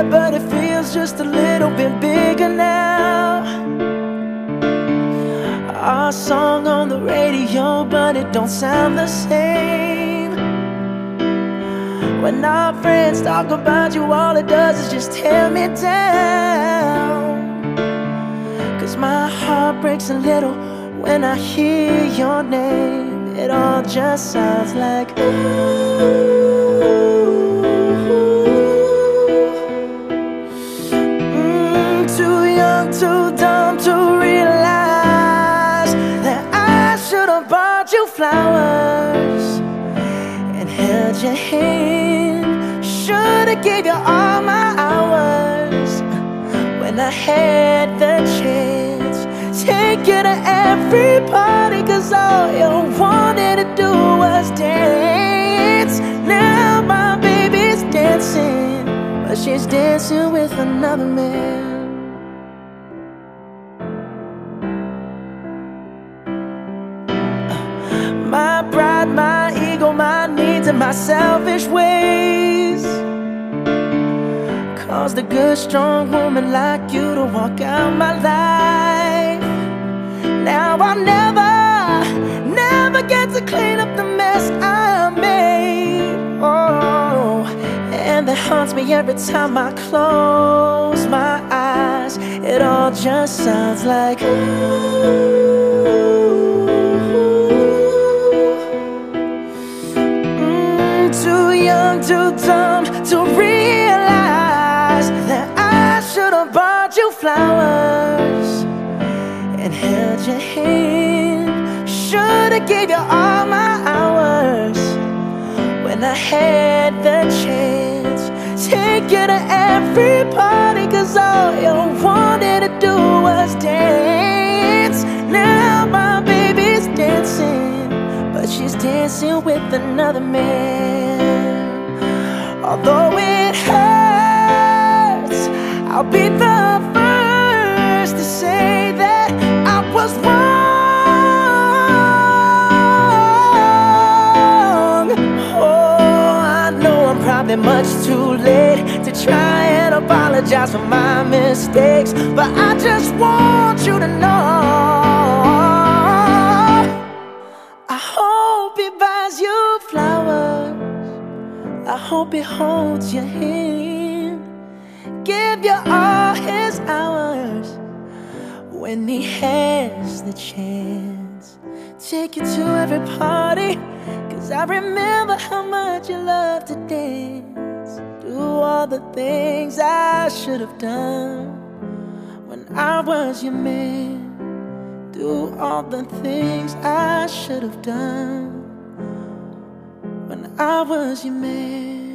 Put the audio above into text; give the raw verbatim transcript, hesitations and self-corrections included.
there, but it feels just a little bit bigger now. Our song on the radio, but it don't sound the same. When our friends talk about you, all it does is just tear me down. Cause my heart breaks a little when I hear your name. It all just sounds like ooh. mm, Too young, too dumb to realize that I should have bought you flowers and held your hand. Should have gave you all my hours when I had the chance. Take you to every party, cause all you wanted to do was dance. Now my baby's dancing, but she's dancing with another man. My pride, my ego, my needs, and my selfish ways caused a good, strong woman like you to walk out my life. Now I'll never, never get to clean up the mess I made. Oh, and that haunts me every time I close my eyes. It all just sounds like ooh. Too young, too dumb to realize that I should have bought you flowers and held your hand. Should have gave you all my hours when I had the chance. Take you to every party, cause all you wanted to do was dance. Now my baby's dancing, but she's dancing with another man. Although it hurts, I'll be the first to say that I was wrong. Oh, I know I'm probably much too late to try and apologize for my mistakes, but I just want you to know I hope he buys you flowers, I hope he holds your hand, give you all his hours when he has the chance. Take you to every party, cause I remember how much you love to dance. Do all the things I should have done when I was your man. Do all the things I should have done when I was your man.